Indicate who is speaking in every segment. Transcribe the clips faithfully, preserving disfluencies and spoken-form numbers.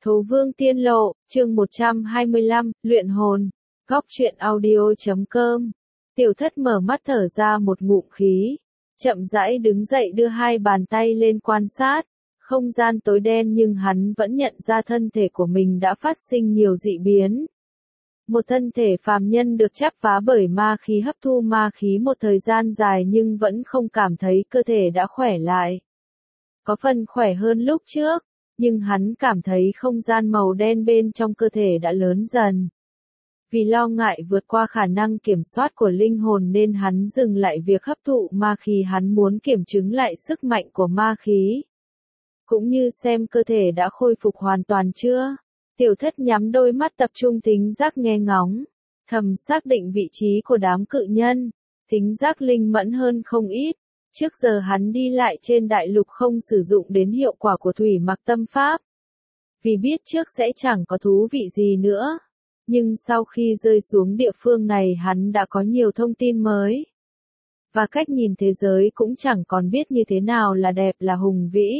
Speaker 1: Thố Vương Tiên Lộ, chương một trăm hai mươi lăm, luyện hồn. Góc truyện audio chấm com. Tiểu Thất mở mắt thở ra một ngụm khí, chậm rãi đứng dậy đưa hai bàn tay lên quan sát. Không gian tối đen nhưng hắn vẫn nhận ra thân thể của mình đã phát sinh nhiều dị biến. Một thân thể phàm nhân được chắp vá bởi ma khí hấp thu ma khí một thời gian dài nhưng vẫn không cảm thấy cơ thể đã khỏe lại. Có phần khỏe hơn lúc trước, nhưng hắn cảm thấy không gian màu đen bên trong cơ thể đã lớn dần. Vì lo ngại vượt qua khả năng kiểm soát của linh hồn nên hắn dừng lại việc hấp thụ ma khí, hắn muốn kiểm chứng lại sức mạnh của ma khí. Cũng như xem cơ thể đã khôi phục hoàn toàn chưa. Tiểu Thất nhắm đôi mắt tập trung thính giác nghe ngóng, thầm xác định vị trí của đám cự nhân, thính giác linh mẫn hơn không ít. Trước giờ hắn đi lại trên đại lục không sử dụng đến hiệu quả của thủy mặc tâm pháp, vì biết trước sẽ chẳng có thú vị gì nữa. Nhưng sau khi rơi xuống địa phương này hắn đã có nhiều thông tin mới. Và cách nhìn thế giới cũng chẳng còn biết như thế nào là đẹp là hùng vĩ.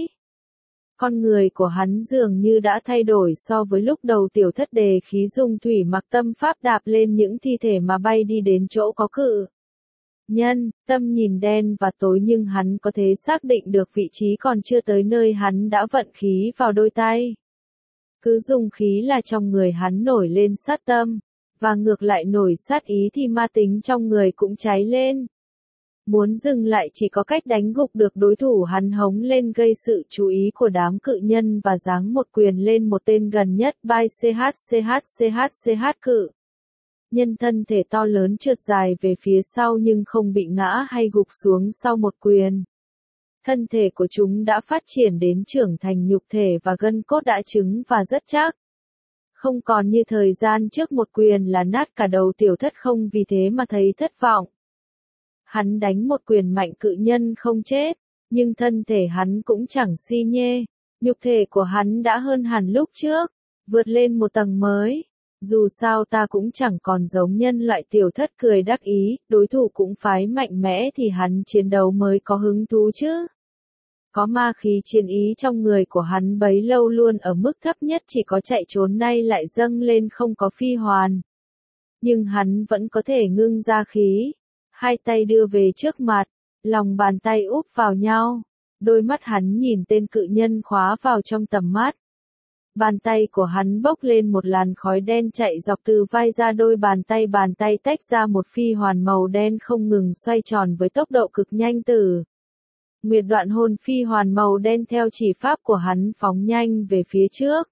Speaker 1: Con người của hắn dường như đã thay đổi so với lúc đầu Tiểu Thất đề khí dùng thủy mặc tâm pháp đạp lên những thi thể mà bay đi đến chỗ có cự nhân. Tâm nhìn đen và tối nhưng hắn có thể xác định được vị trí còn chưa tới nơi hắn đã vận khí vào đôi tay. Cứ dùng khí là trong người hắn nổi lên sát tâm, và ngược lại nổi sát ý thì ma tính trong người cũng cháy lên. Muốn dừng lại chỉ có cách đánh gục được đối thủ, hắn hống lên gây sự chú ý của đám cự nhân và giáng một quyền lên một tên gần nhất. Bai ch ch ch ch cự nhân thân thể to lớn trượt dài về phía sau nhưng không bị ngã hay gục xuống sau một quyền. Thân thể của chúng đã phát triển đến trưởng thành, nhục thể và gân cốt đã cứng và rất chắc. Không còn như thời gian trước một quyền là nát cả đầu. Tiểu Thất không vì thế mà thấy thất vọng. Hắn đánh một quyền mạnh, cự nhân không chết, nhưng thân thể hắn cũng chẳng si nhê. Nhục thể của hắn đã hơn hẳn lúc trước, vượt lên một tầng mới. Dù sao ta cũng chẳng còn giống nhân loại. Tiểu Thất cười đắc ý, đối thủ cũng phái mạnh mẽ thì hắn chiến đấu mới có hứng thú chứ. Có ma khí chiến ý trong người của hắn bấy lâu luôn ở mức thấp nhất, chỉ có chạy trốn nay lại dâng lên, không có phi hoàn. Nhưng hắn vẫn có thể ngưng ra khí. Hai tay đưa về trước mặt, lòng bàn tay úp vào nhau. Đôi mắt hắn nhìn tên cự nhân khóa vào trong tầm mắt. Bàn tay của hắn bốc lên một làn khói đen chạy dọc từ vai ra đôi bàn tay. Bàn tay tách ra một phi hoàn màu đen không ngừng xoay tròn với tốc độ cực nhanh. Từ Nguyệt đoạn hồn phi hoàn màu đen theo chỉ pháp của hắn phóng nhanh về phía trước.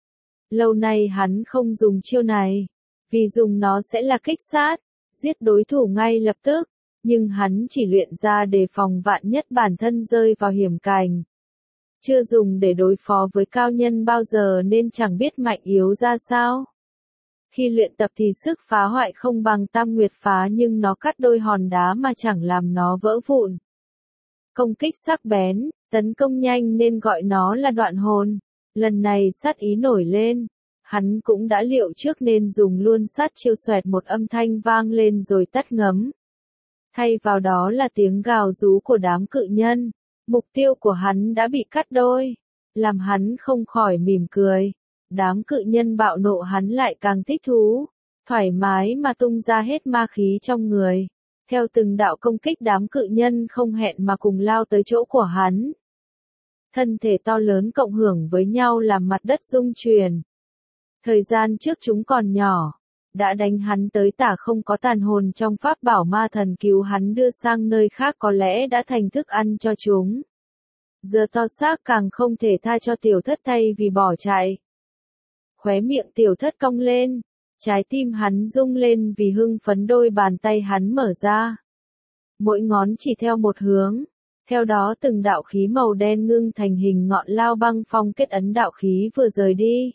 Speaker 1: Lâu nay hắn không dùng chiêu này, vì dùng nó sẽ là kích sát, giết đối thủ ngay lập tức. Nhưng hắn chỉ luyện ra để phòng vạn nhất bản thân rơi vào hiểm cảnh. Chưa dùng để đối phó với cao nhân bao giờ nên chẳng biết mạnh yếu ra sao. Khi luyện tập thì sức phá hoại không bằng Tam Nguyệt phá, nhưng nó cắt đôi hòn đá mà chẳng làm nó vỡ vụn. Công kích sắc bén, tấn công nhanh nên gọi nó là đoạn hồn. Lần này sát ý nổi lên. Hắn cũng đã liệu trước nên dùng luôn sát chiêu. Xoẹt một âm thanh vang lên rồi tắt ngấm. Thay vào đó là tiếng gào rú của đám cự nhân. Mục tiêu của hắn đã bị cắt đôi, làm hắn không khỏi mỉm cười. Đám cự nhân bạo nộ hắn lại càng thích thú, thoải mái mà tung ra hết ma khí trong người. Theo từng đạo công kích, đám cự nhân không hẹn mà cùng lao tới chỗ của hắn. Thân thể to lớn cộng hưởng với nhau làm mặt đất rung chuyển. Thời gian trước chúng còn nhỏ, đã đánh hắn tới tả không có tàn hồn trong pháp bảo ma thần cứu hắn đưa sang nơi khác, có lẽ đã thành thức ăn cho chúng. Giờ to xác càng không thể tha cho Tiểu Thất thay vì bỏ chạy. Khóe miệng Tiểu Thất cong lên, trái tim hắn rung lên vì hưng phấn. Đôi bàn tay hắn mở ra, mỗi ngón chỉ theo một hướng. Theo đó từng đạo khí màu đen ngưng thành hình ngọn lao băng phong kết ấn. Đạo khí vừa rời đi,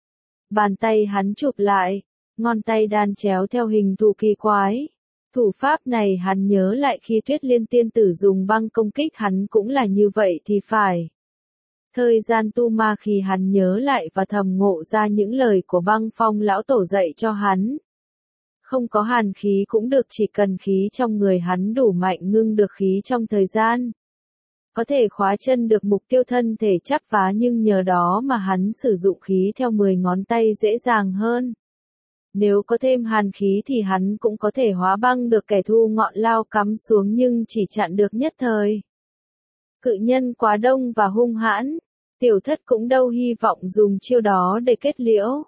Speaker 1: bàn tay hắn chụp lại, ngón tay đan chéo theo hình thù kỳ quái. Thủ pháp này hắn nhớ lại khi Tuyết Liên tiên tử dùng băng công kích hắn cũng là như vậy thì phải. Thời gian tu ma khi hắn nhớ lại và thầm ngộ ra những lời của băng phong lão tổ dạy cho hắn. Không có hàn khí cũng được, chỉ cần khí trong người hắn đủ mạnh ngưng được khí trong thời gian. có thể khóa chân được mục tiêu thân thể chắp vá nhưng nhờ đó mà hắn sử dụng khí theo mười ngón tay dễ dàng hơn. Nếu có thêm hàn khí thì hắn cũng có thể hóa băng được kẻ thù ngọn lao cắm xuống nhưng chỉ chặn được nhất thời. Cự nhân quá đông và hung hãn, tiểu thất cũng đâu hy vọng dùng chiêu đó để kết liễu.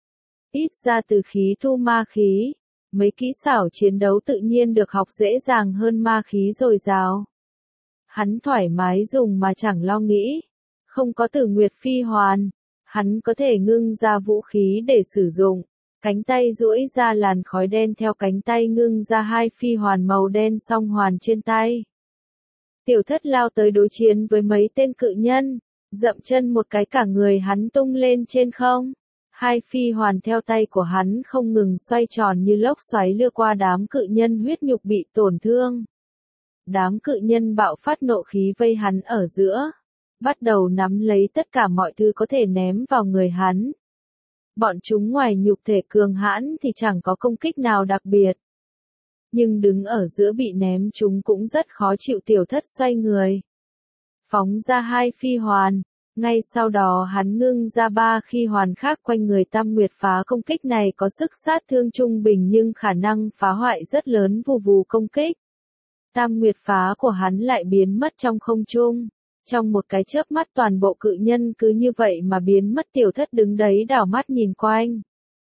Speaker 1: Ít ra từ khí thu ma khí, mấy kỹ xảo chiến đấu tự nhiên được học dễ dàng hơn ma khí dồi dào. Hắn thoải mái dùng mà chẳng lo nghĩ, không có Tử Nguyệt Phi Hoàn, hắn có thể ngưng ra vũ khí để sử dụng. Cánh tay duỗi ra làn khói đen theo cánh tay ngưng ra hai phi hoàn màu đen song hoàn trên tay. Tiểu thất lao tới đối chiến với mấy tên cự nhân, dậm chân một cái cả người hắn tung lên trên không. Hai phi hoàn theo tay của hắn không ngừng xoay tròn như lốc xoáy lướt qua đám cự nhân huyết nhục bị tổn thương. Đám cự nhân bạo phát nộ khí vây hắn ở giữa, bắt đầu nắm lấy tất cả mọi thứ có thể ném vào người hắn. Bọn chúng ngoài nhục thể cường hãn thì chẳng có công kích nào đặc biệt. Nhưng đứng ở giữa bị ném chúng cũng rất khó chịu. Tiểu thất xoay người, phóng ra hai phi hoàn, ngay sau đó hắn ngưng ra ba phi hoàn khác quanh người. Tam Nguyệt Phá công kích này có sức sát thương trung bình nhưng khả năng phá hoại rất lớn. Vù vù công kích, Tam Nguyệt Phá của hắn lại biến mất trong không trung. Trong một cái chớp mắt toàn bộ cự nhân cứ như vậy mà biến mất. Tiểu thất đứng đấy đảo mắt nhìn quanh,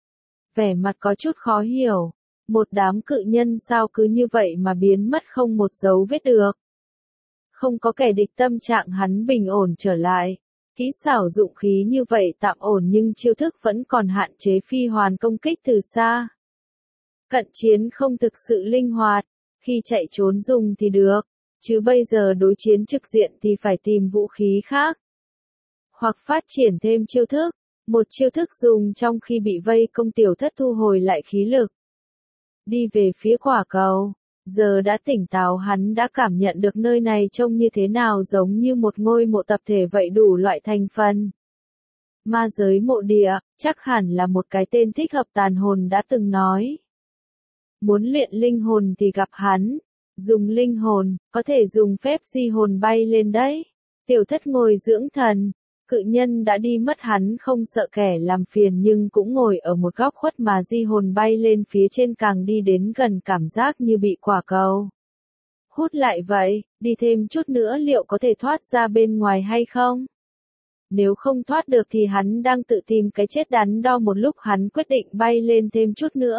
Speaker 1: vẻ mặt có chút khó hiểu, một đám cự nhân sao cứ như vậy mà biến mất không một dấu vết được. Không có kẻ địch, tâm trạng hắn bình ổn trở lại, kỹ xảo dụng khí như vậy tạm ổn nhưng chiêu thức vẫn còn hạn chế. Phi hoàn công kích từ xa, cận chiến không thực sự linh hoạt, khi chạy trốn dùng thì được. Chứ bây giờ đối chiến trực diện thì phải tìm vũ khí khác. Hoặc phát triển thêm chiêu thức. Một chiêu thức dùng trong khi bị vây công. Tiểu thất thu hồi lại khí lực, đi về phía quả cầu. Giờ đã tỉnh táo, hắn đã cảm nhận được nơi này trông như thế nào, giống như một ngôi mộ tập thể vậy, đủ loại thành phần. Ma giới mộ địa, chắc hẳn là một cái tên thích hợp. Tàn hồn đã từng nói, muốn luyện linh hồn thì gặp hắn. Dùng linh hồn, có thể dùng phép di hồn bay lên đấy. Tiểu thất ngồi dưỡng thần, cự nhân đã đi mất, hắn không sợ kẻ làm phiền nhưng cũng ngồi ở một góc khuất mà di hồn bay lên phía trên. Càng đi đến gần cảm giác như bị quả cầu hút lại vậy. Đi thêm chút nữa liệu có thể thoát ra bên ngoài hay không? Nếu không thoát được thì hắn đang tự tìm cái chết. Đắn đo một lúc hắn quyết định bay lên thêm chút nữa.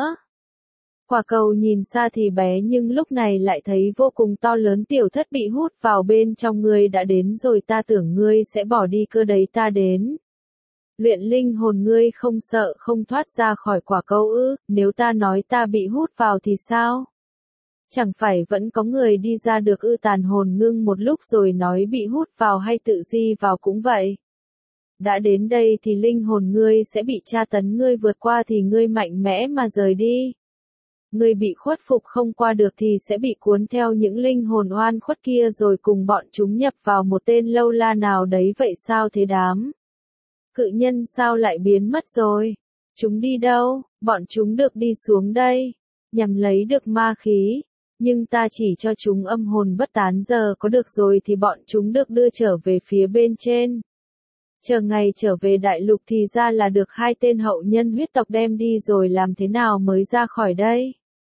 Speaker 1: Quả cầu nhìn xa thì bé nhưng lúc này lại thấy vô cùng to lớn. Tiểu thất bị hút vào bên trong. Ngươi đã đến rồi, ta tưởng ngươi sẽ bỏ đi cơ đấy. Ta đến luyện linh hồn, ngươi không sợ không thoát ra khỏi quả cầu ư? Nếu ta nói ta bị hút vào thì sao? Chẳng phải vẫn có người đi ra được ư? Tàn hồn ngưng một lúc rồi nói bị hút vào hay tự di vào cũng vậy. Đã đến đây thì linh hồn ngươi sẽ bị tra tấn. Ngươi vượt qua thì ngươi mạnh mẽ mà rời đi. Ngươi bị khuất phục không qua được thì sẽ bị cuốn theo những linh hồn oan khuất kia rồi cùng bọn chúng nhập vào một tên lâu la nào đấy. Vậy sao thế? Đám cự nhân sao lại biến mất rồi? Chúng đi đâu? Bọn chúng được đi xuống đây nhằm lấy được ma khí, nhưng ta chỉ cho chúng âm hồn bất tán. Giờ có được rồi thì bọn chúng được đưa trở về phía bên trên. Chờ ngày trở về đại lục thì ra là được hai tên hậu nhân huyết tộc đem đi rồi. Làm thế nào mới ra khỏi đây?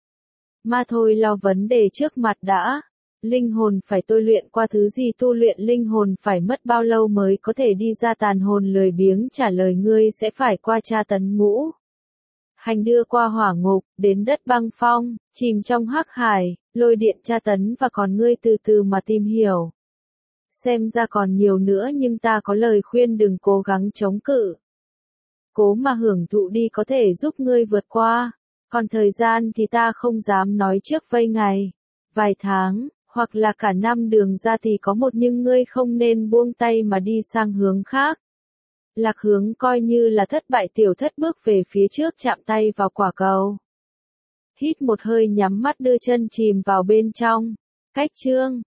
Speaker 1: Mà thôi, lo vấn đề trước mặt đã. Linh hồn phải tôi luyện qua thứ gì? Tu luyện linh hồn phải mất bao lâu mới có thể đi ra? Tàn hồn lười biếng trả lời, ngươi sẽ phải qua tra tấn ngũ hành, đưa qua hỏa ngục, đến đất băng phong, chìm trong hắc hải, lôi điện tra tấn, và còn ngươi từ từ mà tìm hiểu. Xem ra còn nhiều nữa nhưng ta có lời khuyên, đừng cố gắng chống cự. Cố mà hưởng thụ đi, có thể giúp ngươi vượt qua. Còn thời gian thì ta không dám nói trước vây ngày, vài tháng, hoặc là cả năm đường ra thì có một, nhưng ngươi không nên buông tay mà đi sang hướng khác. Lạc hướng coi như là thất bại. Tiểu thất bước về phía trước, chạm tay vào quả cầu. Hít một hơi, nhắm mắt đưa chân chìm vào bên trong. Cách chương